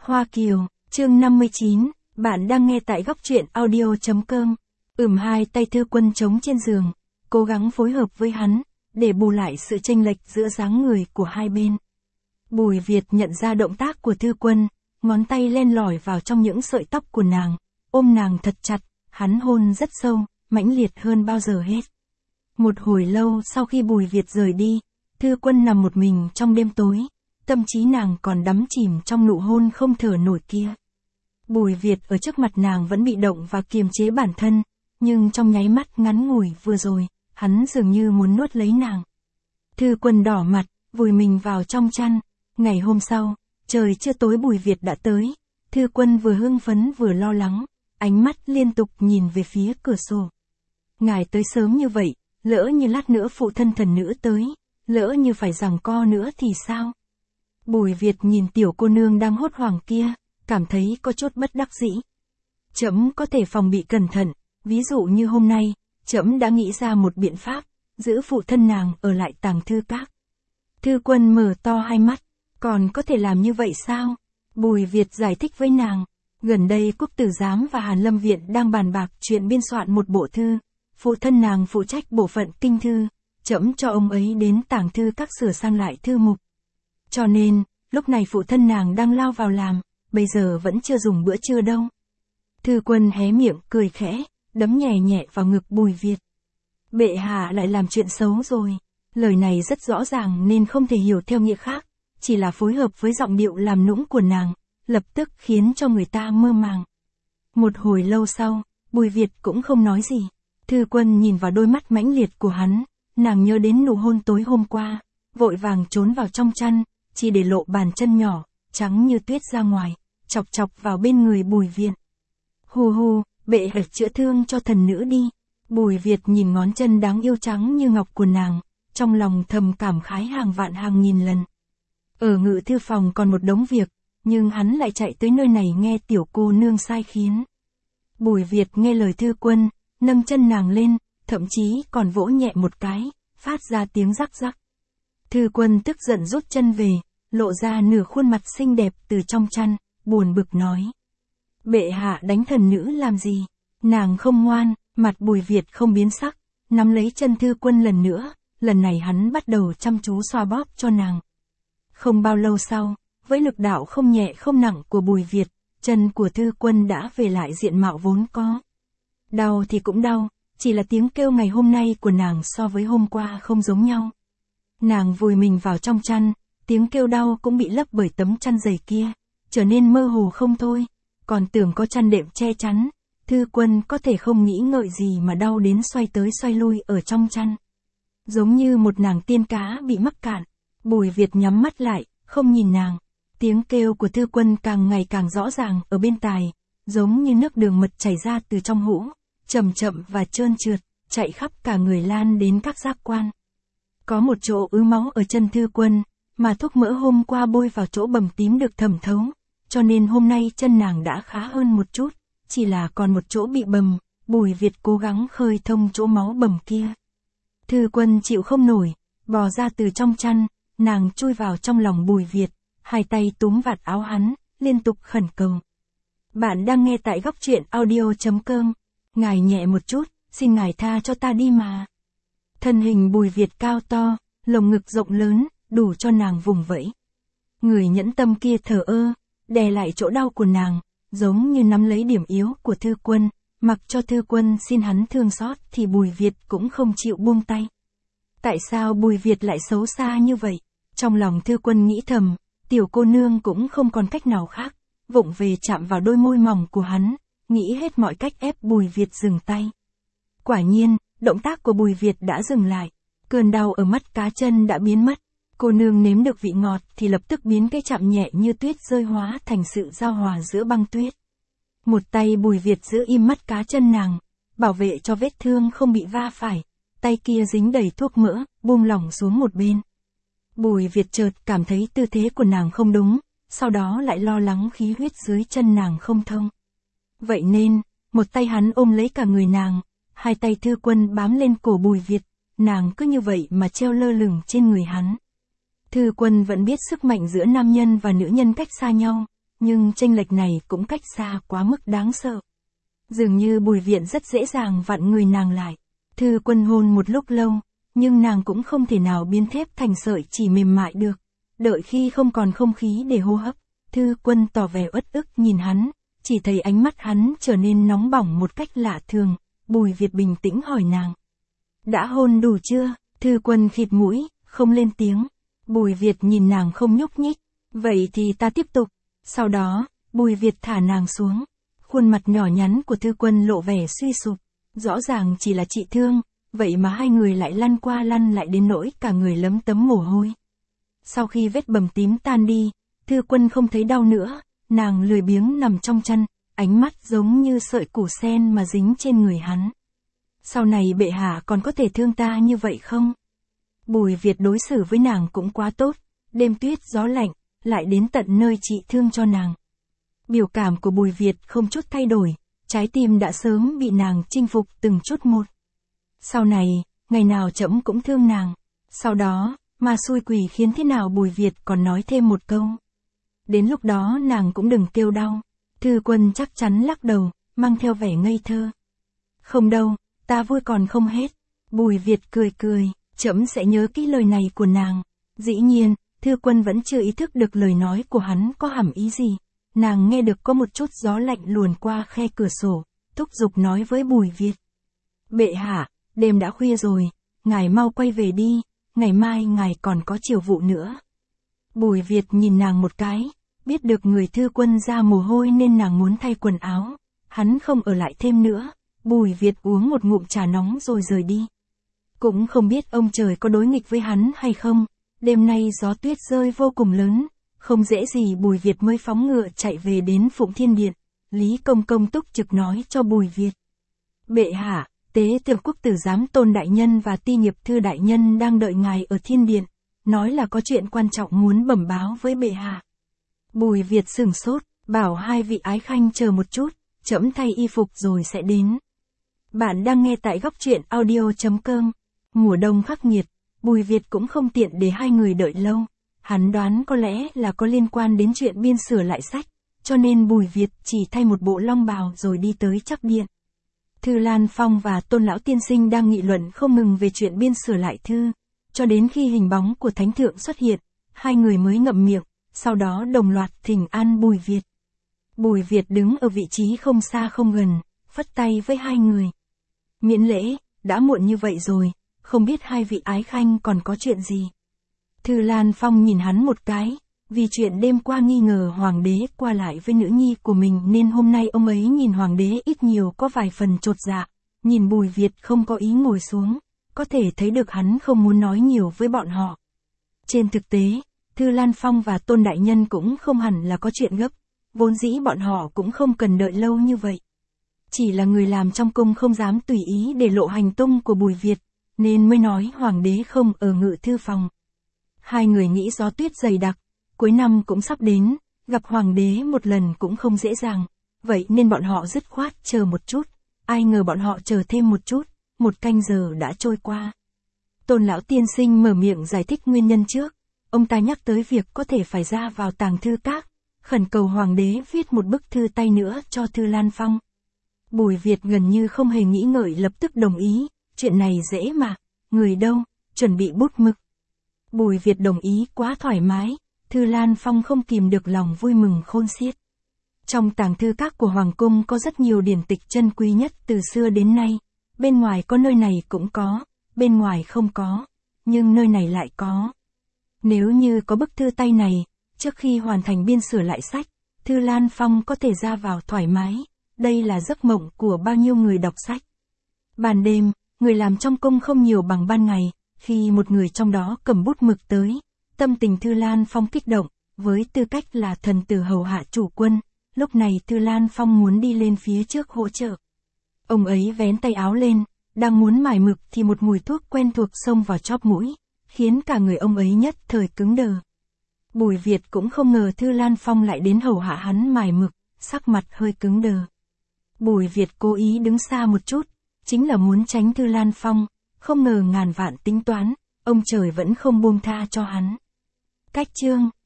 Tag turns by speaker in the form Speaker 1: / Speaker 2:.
Speaker 1: Hoa Kiều, chương 59, bạn đang nghe tại góc truyện audio.com. Hai tay Thư Quân trống trên giường, cố gắng phối hợp với hắn, để bù lại sự chênh lệch giữa dáng người của hai bên. Bùi Việt nhận ra động tác của Thư Quân, ngón tay len lỏi vào trong những sợi tóc của nàng, ôm nàng thật chặt, hắn hôn rất sâu, mãnh liệt hơn bao giờ hết. Một hồi lâu sau khi Bùi Việt rời đi, Thư Quân nằm một mình trong đêm tối, tâm trí nàng còn đắm chìm trong nụ hôn không thở nổi kia. Bùi Việt ở trước mặt nàng vẫn bị động và kiềm chế bản thân, nhưng trong nháy mắt ngắn ngủi vừa rồi, hắn dường như muốn nuốt lấy nàng. Thư Quân đỏ mặt, vùi mình vào trong chăn. Ngày hôm sau, trời chưa tối Bùi Việt đã tới. Thư Quân vừa hưng phấn vừa lo lắng, ánh mắt liên tục nhìn về phía cửa sổ. Ngài tới sớm như vậy, lỡ như lát nữa phụ thân thần nữ tới, lỡ như phải giằng co nữa thì sao? Bùi Việt nhìn tiểu cô nương đang hốt hoảng kia, cảm thấy có chút bất đắc dĩ. Trẫm có thể phòng bị cẩn thận, ví dụ như hôm nay, trẫm đã nghĩ ra một biện pháp, giữ phụ thân nàng ở lại Tàng Thư Các. Thư Quân mở to hai mắt, còn có thể làm như vậy sao? Bùi Việt giải thích với nàng, gần đây Quốc Tử Giám và Hàn Lâm Viện đang bàn bạc chuyện biên soạn một bộ thư, phụ thân nàng phụ trách bộ phận kinh thư, trẫm cho ông ấy đến Tàng Thư Các sửa sang lại thư mục. Cho nên, lúc này phụ thân nàng đang lao vào làm, bây giờ vẫn chưa dùng bữa trưa đâu. Thư Quân hé miệng cười khẽ, đấm nhẹ nhẹ vào ngực Bùi Việt. Bệ hạ lại làm chuyện xấu rồi. Lời này rất rõ ràng nên không thể hiểu theo nghĩa khác, chỉ là phối hợp với giọng điệu làm nũng của nàng, lập tức khiến cho người ta mơ màng. Một hồi lâu sau, Bùi Việt cũng không nói gì. Thư Quân nhìn vào đôi mắt mãnh liệt của hắn, nàng nhớ đến nụ hôn tối hôm qua, vội vàng trốn vào trong chăn, chỉ để lộ bàn chân nhỏ, trắng như tuyết ra ngoài, chọc chọc vào bên người Bùi Việt. Hù hù, bệ hạ chữa thương cho thần nữ đi. Bùi Việt nhìn ngón chân đáng yêu trắng như ngọc của nàng, trong lòng thầm cảm khái hàng vạn hàng nghìn lần. Ở ngự thư phòng còn một đống việc, nhưng hắn lại chạy tới nơi này nghe tiểu cô nương sai khiến. Bùi Việt nghe lời Thư Quân, nâng chân nàng lên, thậm chí còn vỗ nhẹ một cái, phát ra tiếng rắc rắc. Thư Quân tức giận rút chân về, lộ ra nửa khuôn mặt xinh đẹp từ trong chăn, buồn bực nói. Bệ hạ đánh thần nữ làm gì? Nàng không ngoan. Mặt Bùi Việt không biến sắc, nắm lấy chân Thư Quân lần nữa, lần này hắn bắt đầu chăm chú xoa bóp cho nàng. Không bao lâu sau, với lực đạo không nhẹ không nặng của Bùi Việt, chân của Thư Quân đã về lại diện mạo vốn có. Đau thì cũng đau, chỉ là tiếng kêu ngày hôm nay của nàng so với hôm qua không giống nhau. Nàng vùi mình vào trong chăn, tiếng kêu đau cũng bị lấp bởi tấm chăn dày kia, trở nên mơ hồ không thôi, còn tưởng có chăn đệm che chắn. Thư Quân có thể không nghĩ ngợi gì mà đau đến xoay tới xoay lui ở trong chăn. Giống như một nàng tiên cá bị mắc cạn. Bùi Việt nhắm mắt lại, không nhìn nàng. Tiếng kêu của Thư Quân càng ngày càng rõ ràng ở bên tai, giống như nước đường mật chảy ra từ trong hũ, chậm chậm và trơn trượt, chạy khắp cả người lan đến các giác quan. Có một chỗ ứ máu ở chân Thư Quân, mà thuốc mỡ hôm qua bôi vào chỗ bầm tím được thẩm thấu, cho nên hôm nay chân nàng đã khá hơn một chút. Chỉ là còn một chỗ bị bầm, Bùi Việt cố gắng khơi thông chỗ máu bầm kia. Thư Quân chịu không nổi, bò ra từ trong chăn, nàng chui vào trong lòng Bùi Việt, hai tay túm vạt áo hắn, liên tục khẩn cầu. Bạn đang nghe tại góc truyện audio.com. Ngài nhẹ một chút, xin ngài tha cho ta đi mà. Thân hình Bùi Việt cao to, lồng ngực rộng lớn, đủ cho nàng vùng vẫy. Người nhẫn tâm kia thờ ơ, đè lại chỗ đau của nàng. Giống như nắm lấy điểm yếu của Thư Quân, mặc cho Thư Quân xin hắn thương xót thì Bùi Việt cũng không chịu buông tay. Tại sao Bùi Việt lại xấu xa như vậy? Trong lòng Thư Quân nghĩ thầm, tiểu cô nương cũng không còn cách nào khác, vụng về chạm vào đôi môi mỏng của hắn, nghĩ hết mọi cách ép Bùi Việt dừng tay. Quả nhiên, động tác của Bùi Việt đã dừng lại, cơn đau ở mắt cá chân đã biến mất. Cô nương nếm được vị ngọt thì lập tức biến cái chạm nhẹ như tuyết rơi hóa thành sự giao hòa giữa băng tuyết. Một tay Bùi Việt giữ im mắt cá chân nàng, bảo vệ cho vết thương không bị va phải, tay kia dính đầy thuốc mỡ, buông lỏng xuống một bên. Bùi Việt chợt cảm thấy tư thế của nàng không đúng, sau đó lại lo lắng khí huyết dưới chân nàng không thông. Vậy nên, một tay hắn ôm lấy cả người nàng, hai tay Thư Quân bám lên cổ Bùi Việt, nàng cứ như vậy mà treo lơ lửng trên người hắn. Thư Quân vẫn biết sức mạnh giữa nam nhân và nữ nhân cách xa nhau, nhưng chênh lệch này cũng cách xa quá mức đáng sợ. Dường như Bùi Viện rất dễ dàng vặn người nàng lại. Thư Quân hôn một lúc lâu, nhưng nàng cũng không thể nào biến thép thành sợi chỉ mềm mại được. Đợi khi không còn không khí để hô hấp, Thư Quân tỏ vẻ uất ức nhìn hắn, chỉ thấy ánh mắt hắn trở nên nóng bỏng một cách lạ thường. Bùi Việt bình tĩnh hỏi nàng. Đã hôn đủ chưa? Thư Quân khịt mũi, không lên tiếng. Bùi Việt nhìn nàng không nhúc nhích. Vậy thì ta tiếp tục. Sau đó, Bùi Việt thả nàng xuống. Khuôn mặt nhỏ nhắn của Thư Quân lộ vẻ suy sụp. Rõ ràng chỉ là trị thương, vậy mà hai người lại lăn qua lăn lại đến nỗi cả người lấm tấm mồ hôi. Sau khi vết bầm tím tan đi, Thư Quân không thấy đau nữa, nàng lười biếng nằm trong chăn, ánh mắt giống như sợi củ sen mà dính trên người hắn. Sau này bệ hạ còn có thể thương ta như vậy không? Bùi Việt đối xử với nàng cũng quá tốt, đêm tuyết gió lạnh, lại đến tận nơi trị thương cho nàng. Biểu cảm của Bùi Việt không chút thay đổi, trái tim đã sớm bị nàng chinh phục từng chút một. Sau này, ngày nào trẫm cũng thương nàng. Sau đó, mà xui quỷ khiến thế nào Bùi Việt còn nói thêm một câu. Đến lúc đó nàng cũng đừng kêu đau. Thư Quân chắc chắn lắc đầu, mang theo vẻ ngây thơ. Không đâu, ta vui còn không hết. Bùi Việt cười cười, trẫm sẽ nhớ kỹ lời này của nàng. Dĩ nhiên, Thư Quân vẫn chưa ý thức được lời nói của hắn có hàm ý gì. Nàng nghe được có một chút gió lạnh luồn qua khe cửa sổ, thúc giục nói với Bùi Việt. Bệ hạ, đêm đã khuya rồi, ngài mau quay về đi, ngày mai ngài còn có chiều vụ nữa. Bùi Việt nhìn nàng một cái, biết được người Thư Quân ra mồ hôi nên nàng muốn thay quần áo. Hắn không ở lại thêm nữa, Bùi Việt uống một ngụm trà nóng rồi rời đi. Cũng không biết ông trời có đối nghịch với hắn hay không, đêm nay gió tuyết rơi vô cùng lớn, không dễ gì Bùi Việt mới phóng ngựa chạy về đến Phụng Thiên Điện. Lý Công Công túc trực nói cho Bùi Việt. Bệ hạ, Tế Tượng Quốc Tử Giám Tôn Đại Nhân và Ti Nghiệp Thư Đại Nhân đang đợi ngài ở Thiên Điện, nói là có chuyện quan trọng muốn bẩm báo với bệ hạ. Bùi Việt sửng sốt, bảo hai vị ái khanh chờ một chút, trẫm thay y phục rồi sẽ đến. Bạn đang nghe tại góc truyện audio.com. Mùa đông khắc nghiệt, Bùi Việt cũng không tiện để hai người đợi lâu. Hắn đoán có lẽ là có liên quan đến chuyện biên sửa lại sách, cho nên Bùi Việt chỉ thay một bộ long bào rồi đi tới Trắc Điện. Thư Lan Phong và Tôn Lão Tiên Sinh đang nghị luận không ngừng về chuyện biên sửa lại thư, cho đến khi hình bóng của Thánh Thượng xuất hiện, hai người mới ngậm miệng, sau đó đồng loạt thỉnh an Bùi Việt. Bùi Việt đứng ở vị trí không xa không gần, phất tay với hai người. Miễn lễ, đã muộn như vậy rồi, không biết hai vị ái khanh còn có chuyện gì. Thư Lan Phong nhìn hắn một cái, vì chuyện đêm qua nghi ngờ hoàng đế qua lại với nữ nhi của mình nên hôm nay ông ấy nhìn hoàng đế ít nhiều có vài phần chột dạ. Nhìn Bùi Việt không có ý ngồi xuống, có thể thấy được hắn không muốn nói nhiều với bọn họ. Trên thực tế, Thư Lan Phong và Tôn Đại Nhân cũng không hẳn là có chuyện gấp, vốn dĩ bọn họ cũng không cần đợi lâu như vậy. Chỉ là người làm trong cung không dám tùy ý để lộ hành tung của Bùi Việt, nên mới nói hoàng đế không ở ngự thư phòng. Hai người nghĩ gió tuyết dày đặc, cuối năm cũng sắp đến, gặp hoàng đế một lần cũng không dễ dàng, vậy nên bọn họ dứt khoát chờ một chút. Ai ngờ bọn họ chờ thêm một chút, 1 canh giờ đã trôi qua. Tôn Lão Tiên Sinh mở miệng giải thích nguyên nhân trước, ông ta nhắc tới việc có thể phải ra vào tàng thư các, khẩn cầu hoàng đế viết một bức thư tay nữa cho Thư Lan Phong. Bùi Việt gần như không hề nghĩ ngợi lập tức đồng ý, chuyện này dễ mà, người đâu, chuẩn bị bút mực. Bùi Việt đồng ý quá thoải mái, Thư Lan Phong không kìm được lòng vui mừng khôn xiết. Trong tàng thư các của Hoàng Cung có rất nhiều điển tịch chân quý nhất từ xưa đến nay, bên ngoài có nơi này cũng có, bên ngoài không có, nhưng nơi này lại có. Nếu như có bức thư tay này, trước khi hoàn thành biên sửa lại sách, Thư Lan Phong có thể ra vào thoải mái, đây là giấc mộng của bao nhiêu người đọc sách. Ban đêm, người làm trong cung không nhiều bằng ban ngày, khi một người trong đó cầm bút mực tới, tâm tình Thư Lan Phong kích động, với tư cách là thần tử hầu hạ chủ quân, lúc này Thư Lan Phong muốn đi lên phía trước hỗ trợ. Ông ấy vén tay áo lên, đang muốn mài mực thì một mùi thuốc quen thuộc xông vào chóp mũi, khiến cả người ông ấy nhất thời cứng đờ. Bùi Việt cũng không ngờ Thư Lan Phong lại đến hầu hạ hắn mài mực, sắc mặt hơi cứng đờ. Bùi Việt cố ý đứng xa một chút, chính là muốn tránh Thư Lan Phong, không ngờ ngàn vạn tính toán, ông trời vẫn không buông tha cho hắn. Cách chương